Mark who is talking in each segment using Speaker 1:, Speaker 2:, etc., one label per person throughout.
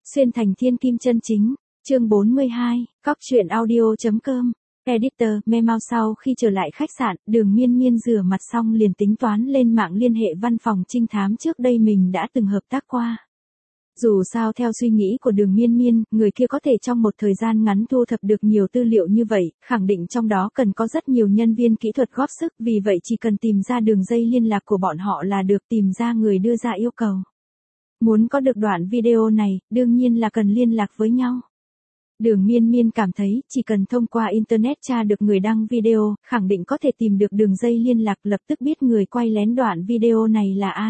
Speaker 1: Xuyên thành thiên kim chân chính, chương 42, cóc truyện audio.com, editor, memo. Sau khi trở lại khách sạn, Đường Miên Miên rửa mặt xong liền tính toán lên mạng liên hệ văn phòng trinh thám trước đây mình đã từng hợp tác qua. Dù sao theo suy nghĩ của Đường Miên Miên, người kia có thể trong một thời gian ngắn thu thập được nhiều tư liệu như vậy, khẳng định trong đó cần có rất nhiều nhân viên kỹ thuật góp sức, vì vậy chỉ cần tìm ra đường dây liên lạc của bọn họ là được, tìm ra người đưa ra yêu cầu. Muốn có được đoạn video này, đương nhiên là cần liên lạc với nhau. Đường Miên Miên cảm thấy, chỉ cần thông qua Internet tra được người đăng video, khẳng định có thể tìm được đường dây liên lạc, lập tức biết người quay lén đoạn video này là ai.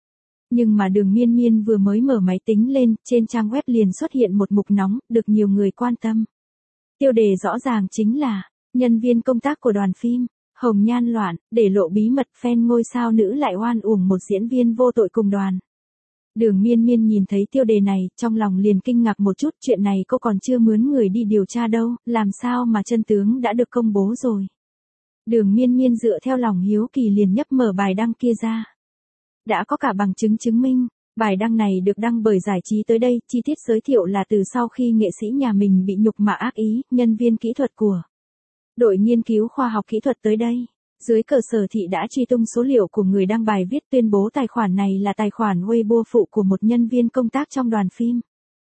Speaker 1: Nhưng mà Đường Miên Miên vừa mới mở máy tính lên, trên trang web liền xuất hiện một mục nóng, được nhiều người quan tâm. Tiêu đề rõ ràng chính là, nhân viên công tác của đoàn phim, hồng nhan loạn, để lộ bí mật fan ngôi sao nữ lại oan uổng một diễn viên vô tội cùng đoàn. Đường Miên Miên nhìn thấy tiêu đề này, trong lòng liền kinh ngạc một chút, chuyện này cô còn chưa mướn người đi điều tra đâu, làm sao mà chân tướng đã được công bố rồi. Đường Miên Miên dựa theo lòng hiếu kỳ liền nhấp mở bài đăng kia ra. Đã có cả bằng chứng chứng minh, bài đăng này được đăng bởi Giải trí tới đây, chi tiết giới thiệu là từ sau khi nghệ sĩ nhà mình bị nhục mạ ác ý, nhân viên kỹ thuật của đội nghiên cứu khoa học kỹ thuật tới đây. Dưới cờ Sở Thị đã truy tung số liệu của người đăng bài viết, tuyên bố tài khoản này là tài khoản Weibo phụ của một nhân viên công tác trong đoàn phim.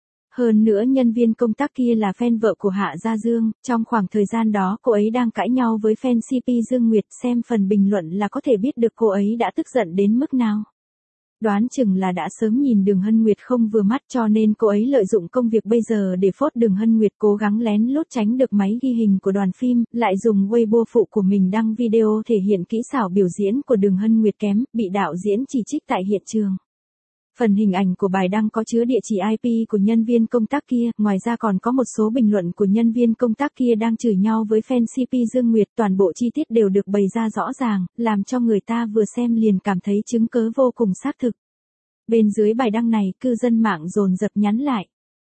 Speaker 1: Hơn nữa nhân viên công tác kia là fan vợ của Hạ Gia Dương, trong khoảng thời gian đó cô ấy đang cãi nhau với fan CP Dương Nguyệt, xem phần bình luận là có thể biết được cô ấy đã tức giận đến mức nào. Đoán chừng là đã sớm nhìn Đường Hân Nguyệt không vừa mắt cho nên cô ấy lợi dụng công việc bây giờ để phốt Đường Hân Nguyệt, cố gắng lén lút tránh được máy ghi hình của đoàn phim, lại dùng Weibo phụ của mình đăng video thể hiện kỹ xảo biểu diễn của Đường Hân Nguyệt kém, bị đạo diễn chỉ trích tại hiện trường. Phần hình ảnh của bài đăng có chứa địa chỉ IP của nhân viên công tác kia, ngoài ra còn có một số bình luận của nhân viên công tác kia đang chửi nhau với fan CP Dương Nguyệt, toàn bộ chi tiết đều được bày ra rõ ràng, làm cho người ta vừa xem liền cảm thấy chứng cớ vô cùng xác thực. Bên dưới bài đăng này, cư dân mạng dồn dập nhắn lại.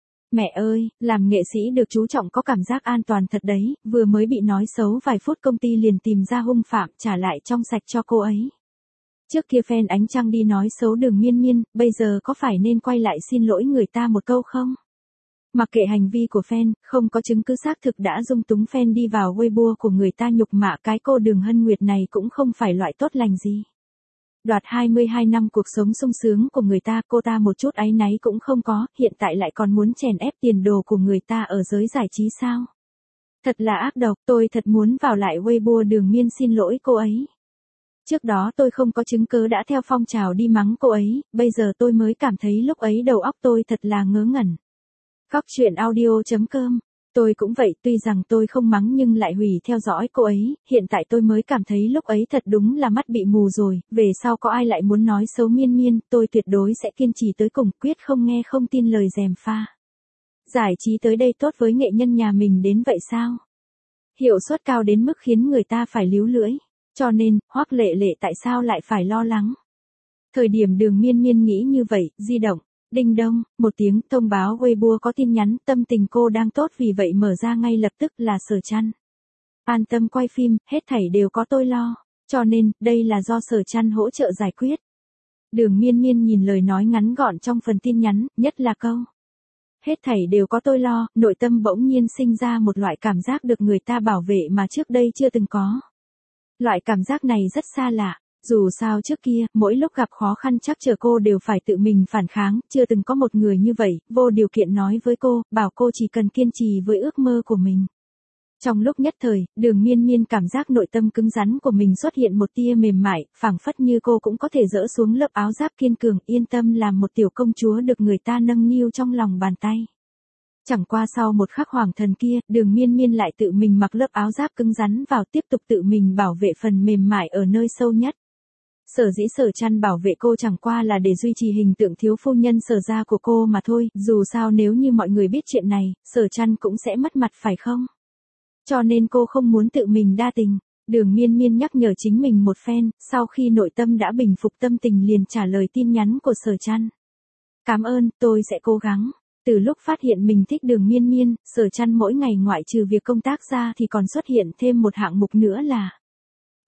Speaker 1: Mẹ ơi, làm nghệ sĩ được chú trọng có cảm giác an toàn thật đấy, vừa mới bị nói xấu vài phút công ty liền tìm ra hung phạm, trả lại trong sạch cho cô ấy. Trước kia fan Ánh Trăng đi nói xấu Đường Miên Miên, bây giờ có phải nên quay lại xin lỗi người ta một câu không? Mặc kệ hành vi của fan, không có chứng cứ xác thực đã dung túng fan đi vào Weibo của người ta nhục mạ cái cô Đường Hân Nguyệt này cũng không phải loại tốt lành gì. Đoạt 22 năm cuộc sống sung sướng của người ta, cô ta một chút áy náy cũng không có, hiện tại lại còn muốn chèn ép tiền đồ của người ta ở giới giải trí sao? Thật là ác độc, tôi thật muốn vào lại Weibo Đường Miên xin lỗi cô ấy. Trước đó tôi không có chứng cứ đã theo phong trào đi mắng cô ấy, bây giờ tôi mới cảm thấy lúc ấy đầu óc tôi thật là ngớ ngẩn. Cóc truyện audio.com, tôi cũng vậy, tuy rằng tôi không mắng nhưng lại hủy theo dõi cô ấy, hiện tại tôi mới cảm thấy lúc ấy thật đúng là mắt bị mù rồi, về sau có ai lại muốn nói xấu Miên Miên, tôi tuyệt đối sẽ kiên trì tới cùng, quyết không nghe không tin lời gièm pha. Giải trí tới đây tốt với nghệ nhân nhà mình đến vậy sao? Hiệu suất cao đến mức khiến người ta phải líu lưỡi. Cho nên, Hoắc Lệ Lệ tại sao lại phải lo lắng? Thời điểm Đường Miên Miên nghĩ như vậy, di động, đinh đông, một tiếng thông báo Weibo có tin nhắn, tâm tình cô đang tốt vì vậy mở ra ngay lập tức là Sở Trăn. An tâm quay phim, hết thảy đều có tôi lo, cho nên, đây là do Sở Trăn hỗ trợ giải quyết. Đường Miên Miên nhìn lời nói ngắn gọn trong phần tin nhắn, nhất là câu. Hết thảy đều có tôi lo, nội tâm bỗng nhiên sinh ra một loại cảm giác được người ta bảo vệ mà trước đây chưa từng có. Loại cảm giác này rất xa lạ, dù sao trước kia, mỗi lúc gặp khó khăn chắc chờ cô đều phải tự mình phản kháng, chưa từng có một người như vậy, vô điều kiện nói với cô, bảo cô chỉ cần kiên trì với ước mơ của mình. Trong lúc nhất thời, Đường Miên Miên cảm giác nội tâm cứng rắn của mình xuất hiện một tia mềm mại, phảng phất như cô cũng có thể dỡ xuống lớp áo giáp kiên cường, yên tâm làm một tiểu công chúa được người ta nâng niu trong lòng bàn tay. Chẳng qua sau một khắc hoàng thần kia, Đường Miên Miên lại tự mình mặc lớp áo giáp cứng rắn vào, tiếp tục tự mình bảo vệ phần mềm mại ở nơi sâu nhất. Sở dĩ Sở Trăn bảo vệ cô chẳng qua là để duy trì hình tượng thiếu phu nhân Sở gia của cô mà thôi, dù sao nếu như mọi người biết chuyện này, Sở Trăn cũng sẽ mất mặt phải không? Cho nên cô không muốn tự mình đa tình. Đường Miên Miên nhắc nhở chính mình một phen, sau khi nội tâm đã bình phục tâm tình liền trả lời tin nhắn của Sở Trăn. Cảm ơn, tôi sẽ cố gắng. Từ lúc phát hiện mình thích Đường Miên Miên, Sở Trăn mỗi ngày ngoại trừ việc công tác ra thì còn xuất hiện thêm một hạng mục nữa là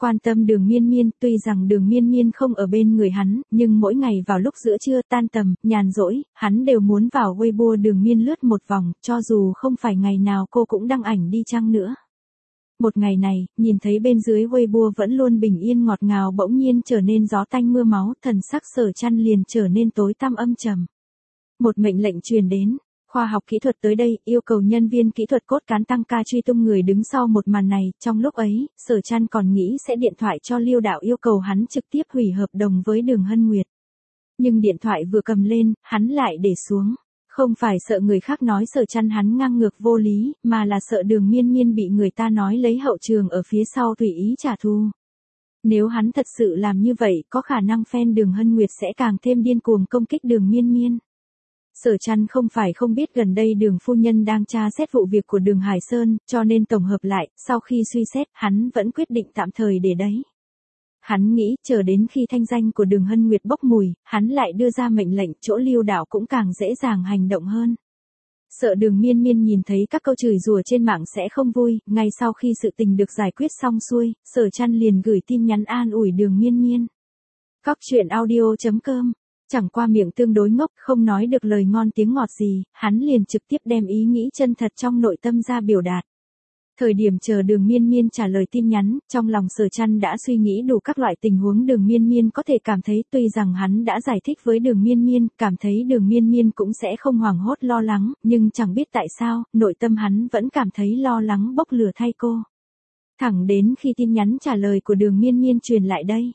Speaker 1: Quan tâm Đường Miên Miên, tuy rằng Đường Miên Miên không ở bên người hắn, nhưng mỗi ngày vào lúc giữa trưa tan tầm, nhàn rỗi, hắn đều muốn vào Weibo Đường Miên lướt một vòng, cho dù không phải ngày nào cô cũng đăng ảnh đi chăng nữa. Một ngày này, nhìn thấy bên dưới Weibo vẫn luôn bình yên ngọt ngào bỗng nhiên trở nên gió tanh mưa máu, thần sắc Sở Chăn liền trở nên tối tăm âm trầm. Một mệnh lệnh truyền đến. Khoa học kỹ thuật tới đây, yêu cầu nhân viên kỹ thuật cốt cán tăng ca truy tung người đứng sau một màn này, trong lúc ấy, Sở Chăn còn nghĩ sẽ điện thoại cho Liêu Đạo yêu cầu hắn trực tiếp hủy hợp đồng với Đường Hân Nguyệt. Nhưng điện thoại vừa cầm lên, hắn lại để xuống. Không phải sợ người khác nói Sở Chăn hắn ngang ngược vô lý, mà là sợ Đường Miên Miên bị người ta nói lấy hậu trường ở phía sau tùy ý trả thù. Nếu hắn thật sự làm như vậy, có khả năng fan Đường Hân Nguyệt sẽ càng thêm điên cuồng công kích Đường Miên Miên. Sở Chăn không phải không biết gần đây Đường phu nhân đang tra xét vụ việc của Đường Hải Sơn, cho nên tổng hợp lại, sau khi suy xét, hắn vẫn quyết định tạm thời để đấy. Hắn nghĩ, chờ đến khi thanh danh của Đường Hân Nguyệt bốc mùi, hắn lại đưa ra mệnh lệnh, chỗ Liêu Đạo cũng càng dễ dàng hành động hơn. Sợ Đường Miên Miên nhìn thấy các câu chửi rủa trên mạng sẽ không vui, ngay sau khi sự tình được giải quyết xong xuôi, Sở Chăn liền gửi tin nhắn an ủi Đường Miên Miên. Cóc truyện audio.com. Chẳng qua miệng tương đối ngốc, không nói được lời ngon tiếng ngọt gì, hắn liền trực tiếp đem ý nghĩ chân thật trong nội tâm ra biểu đạt. Thời điểm chờ Đường Miên Miên trả lời tin nhắn, trong lòng Sở Chăn đã suy nghĩ đủ các loại tình huống Đường Miên Miên có thể cảm thấy, tuy rằng hắn đã giải thích với Đường Miên Miên, cảm thấy Đường Miên Miên cũng sẽ không hoảng hốt lo lắng, nhưng chẳng biết tại sao, nội tâm hắn vẫn cảm thấy lo lắng bốc lửa thay cô. Thẳng đến khi tin nhắn trả lời của Đường Miên Miên truyền lại đây.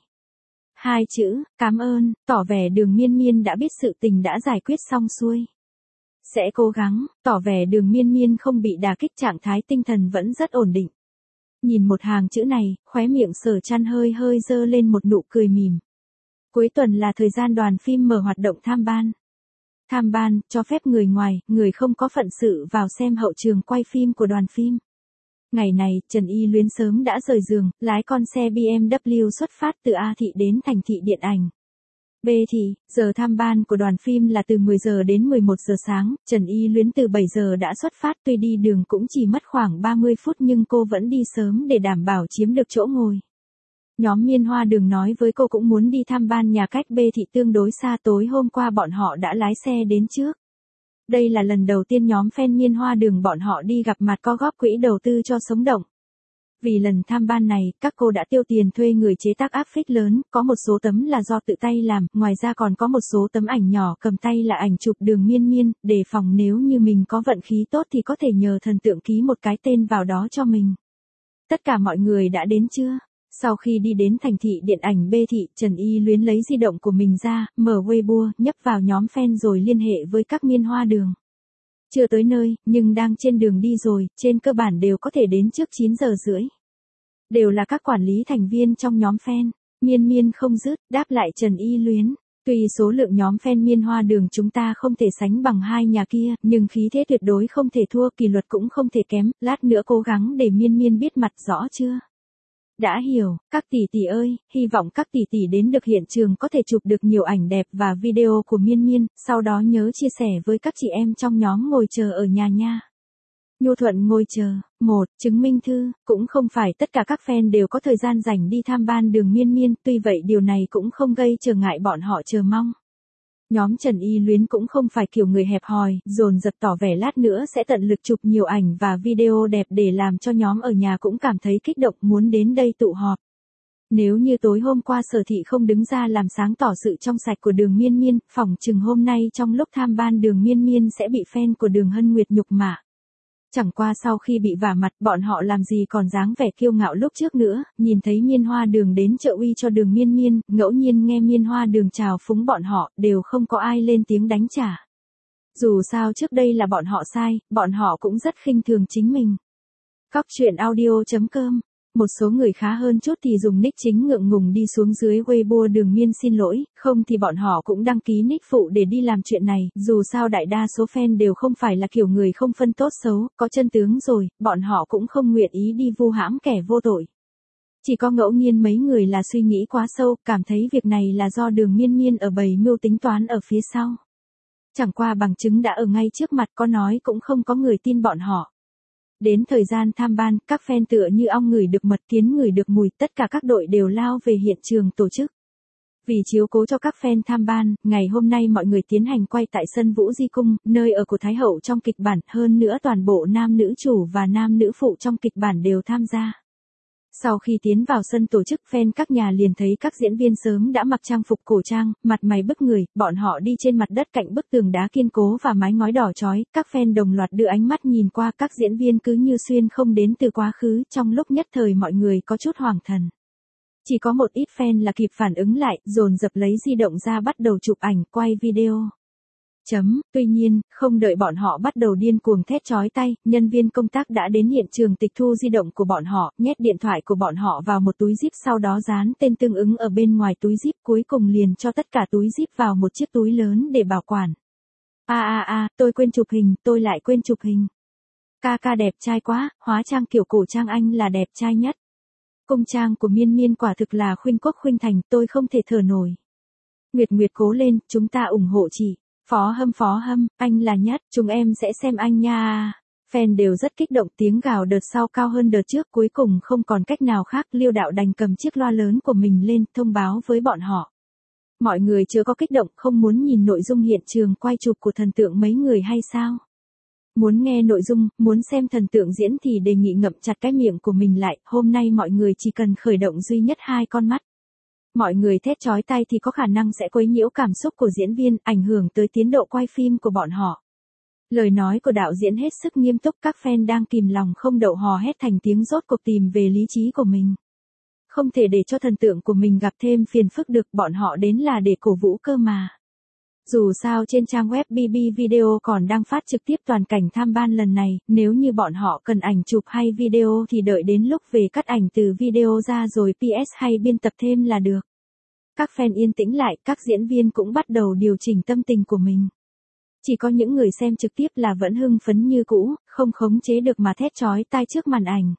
Speaker 1: 2 chữ, cảm ơn, tỏ vẻ Đường Miên Miên đã biết sự tình đã giải quyết xong xuôi. Sẽ cố gắng, tỏ vẻ Đường Miên Miên không bị đả kích, trạng thái tinh thần vẫn rất ổn định. Nhìn một hàng chữ này, khóe miệng Sở Chăn hơi hơi dơ lên một nụ cười mỉm. Cuối tuần là thời gian đoàn phim mở hoạt động tham ban. Tham ban, cho phép người ngoài, người không có phận sự vào xem hậu trường quay phim của đoàn phim. Ngày này, Trần Y Luyến sớm đã rời giường, lái con xe BMW xuất phát từ A thị đến thành thị điện ảnh. B thị, giờ tham ban của đoàn phim là từ 10 giờ đến 11 giờ sáng, Trần Y Luyến từ 7 giờ đã xuất phát, tuy đi đường cũng chỉ mất khoảng 30 phút nhưng cô vẫn đi sớm để đảm bảo chiếm được chỗ ngồi. Nhóm Miên Hoa Đường nói với cô cũng muốn đi tham ban nhà cách B thị tương đối xa, tối hôm qua bọn họ đã lái xe đến trước. Đây là lần đầu tiên nhóm fan Miên Hoa Đường bọn họ đi gặp mặt có góp quỹ đầu tư cho sống động. Vì lần tham ban này, các cô đã tiêu tiền thuê người chế tác áp phích lớn, có một số tấm là do tự tay làm, ngoài ra còn có một số tấm ảnh nhỏ cầm tay là ảnh chụp Đường Miên Miên, để phòng nếu như mình có vận khí tốt thì có thể nhờ thần tượng ký một cái tên vào đó cho mình. Tất cả mọi người đã đến chưa? Sau khi đi đến thành thị điện ảnh B thị, Trần Y Luyến lấy di động của mình ra, mở Weibo, nhấp vào nhóm fan rồi liên hệ với các Miên Hoa Đường. Chưa tới nơi, nhưng đang trên đường đi rồi, trên cơ bản đều có thể đến trước 9 giờ rưỡi. Đều là các quản lý thành viên trong nhóm fan. Miên Miên không dứt, đáp lại Trần Y Luyến. Tuy số lượng nhóm fan Miên Hoa Đường chúng ta không thể sánh bằng hai nhà kia, nhưng khí thế tuyệt đối không thể thua, kỷ luật cũng không thể kém, lát nữa cố gắng để Miên Miên biết mặt, rõ chưa? Đã hiểu, các tỷ tỷ ơi, hy vọng các tỷ tỷ đến được hiện trường có thể chụp được nhiều ảnh đẹp và video của Miên Miên, sau đó nhớ chia sẻ với các chị em trong nhóm ngồi chờ ở nhà nha. Nhu Thuận ngồi chờ. 1. Chứng minh thư, cũng không phải tất cả các fan đều có thời gian rảnh đi tham ban Đường Miên Miên, tuy vậy điều này cũng không gây trở ngại bọn họ chờ mong. Nhóm Trần Y Luyến cũng không phải kiểu người hẹp hòi, dồn dập tỏ vẻ lát nữa sẽ tận lực chụp nhiều ảnh và video đẹp để làm cho nhóm ở nhà cũng cảm thấy kích động muốn đến đây tụ họp. Nếu như tối hôm qua Sở thị không đứng ra làm sáng tỏ sự trong sạch của Đường Miên Miên, phỏng chừng hôm nay trong lúc tham ban Đường Miên Miên sẽ bị fan của Đường Hân Nguyệt nhục mạ. Chẳng qua sau khi bị vả mặt, bọn họ làm gì còn dáng vẻ kiêu ngạo lúc trước nữa, nhìn thấy Miên Hoa Đường đến trợ uy cho Đường Miên Miên, ngẫu nhiên nghe Miên Hoa Đường chào phúng bọn họ, đều không có ai lên tiếng đánh trả. Dù sao trước đây là bọn họ sai, bọn họ cũng rất khinh thường chính mình. Cóc truyện audio.com. Một số người khá hơn chút thì dùng nick chính ngượng ngùng đi xuống dưới Weibo Đường Miên xin lỗi, không thì bọn họ cũng đăng ký nick phụ để đi làm chuyện này, dù sao đại đa số fan đều không phải là kiểu người không phân tốt xấu, có chân tướng rồi, bọn họ cũng không nguyện ý đi vu hãm kẻ vô tội. Chỉ có ngẫu nhiên mấy người là suy nghĩ quá sâu, cảm thấy việc này là do Đường Miên Miên ở bày mưu tính toán ở phía sau. Chẳng qua bằng chứng đã ở ngay trước mặt, có nói cũng không có người tin bọn họ. Đến thời gian tham ban, các fan tựa như ong ngửi được mật, kiến ngửi được mùi, tất cả các đội đều lao về hiện trường tổ chức. Vì chiếu cố cho các fan tham ban, ngày hôm nay mọi người tiến hành quay tại sân Vũ Di Cung, nơi ở của Thái Hậu trong kịch bản, hơn nữa toàn bộ nam nữ chủ và nam nữ phụ trong kịch bản đều tham gia. Sau khi tiến vào sân tổ chức, fan các nhà liền thấy các diễn viên sớm đã mặc trang phục cổ trang, mặt mày bức người, bọn họ đi trên mặt đất cạnh bức tường đá kiên cố và mái ngói đỏ chói, các fan đồng loạt đưa ánh mắt nhìn qua, các diễn viên cứ như xuyên không đến từ quá khứ, trong lúc nhất thời mọi người có chút hoảng thần. Chỉ có một ít fan là kịp phản ứng lại, dồn dập lấy di động ra bắt đầu chụp ảnh, quay video. Tuy nhiên, không đợi bọn họ bắt đầu điên cuồng thét chói tai, nhân viên công tác đã đến hiện trường tịch thu di động của bọn họ, nhét điện thoại của bọn họ vào một túi zip, sau đó dán tên tương ứng ở bên ngoài túi zip, cuối cùng liền cho tất cả túi zip vào một chiếc túi lớn để bảo quản. Tôi quên chụp hình, tôi lại quên chụp hình. Ca đẹp trai quá, hóa trang kiểu cổ trang anh là đẹp trai nhất. Cung trang của Miên Miên quả thực là khuynh quốc khuynh thành, tôi không thể thở nổi. Nguyệt cố lên, chúng ta ủng hộ chị. Phó Hâm, anh là nhất, chúng em sẽ xem anh nha. Fan đều rất kích động, tiếng gào đợt sau cao hơn đợt trước, cuối cùng không còn cách nào khác, Liêu Đạo đành cầm chiếc loa lớn của mình lên, thông báo với bọn họ. Mọi người chưa có kích động, không muốn nhìn nội dung hiện trường quay chụp của thần tượng mấy người hay sao? Muốn nghe nội dung, muốn xem thần tượng diễn thì đề nghị ngậm chặt cái miệng của mình lại, hôm nay mọi người chỉ cần khởi động duy nhất 2 con mắt. Mọi người thét chói tai thì có khả năng sẽ quấy nhiễu cảm xúc của diễn viên, ảnh hưởng tới tiến độ quay phim của bọn họ. Lời nói của đạo diễn hết sức nghiêm túc, các fan đang kìm lòng không đậu hò hét thành tiếng, rốt cuộc tìm về lý trí của mình. Không thể để cho thần tượng của mình gặp thêm phiền phức được, bọn họ đến là để cổ vũ cơ mà. Dù sao trên trang web BB Video còn đang phát trực tiếp toàn cảnh tham ban lần này, nếu như bọn họ cần ảnh chụp hay video thì đợi đến lúc về cắt ảnh từ video ra rồi PS hay biên tập thêm là được. Các fan yên tĩnh lại, các diễn viên cũng bắt đầu điều chỉnh tâm tình của mình. Chỉ có những người xem trực tiếp là vẫn hưng phấn như cũ, không khống chế được mà thét chói tai trước màn ảnh.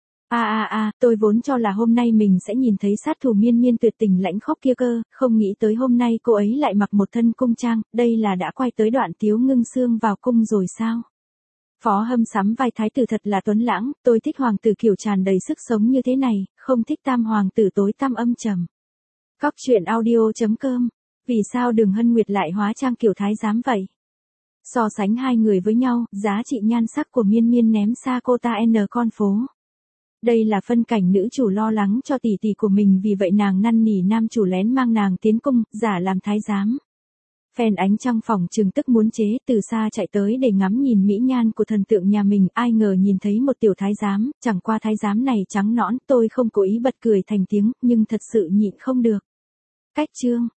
Speaker 1: Tôi vốn cho là hôm nay mình sẽ nhìn thấy sát thủ Miên Miên tuyệt tình lãnh khốc kia cơ, không nghĩ tới hôm nay cô ấy lại mặc một thân cung trang, đây là đã quay tới đoạn Tiếu Ngưng Xương vào cung rồi sao? Phó Hâm sắm vai thái tử thật là tuấn lãng, tôi thích hoàng tử kiểu tràn đầy sức sống như thế này, không thích tam hoàng tử tối tăm âm trầm. Cóc truyện audio.com. Vì sao Đường Hân Nguyệt lại hóa trang kiểu thái giám vậy? So sánh hai người với nhau, giá trị nhan sắc của Miên Miên ném xa cô ta con phố. Đây là phân cảnh nữ chủ lo lắng cho tỷ tỷ của mình, vì vậy nàng năn nỉ nam chủ lén mang nàng tiến cung, giả làm thái giám. Fan ánh trăng phòng trừng tức muốn chế, từ xa chạy tới để ngắm nhìn mỹ nhan của thần tượng nhà mình, ai ngờ nhìn thấy một tiểu thái giám, chẳng qua thái giám này trắng nõn, tôi không cố ý bật cười thành tiếng, nhưng thật sự nhịn không được. Cách chương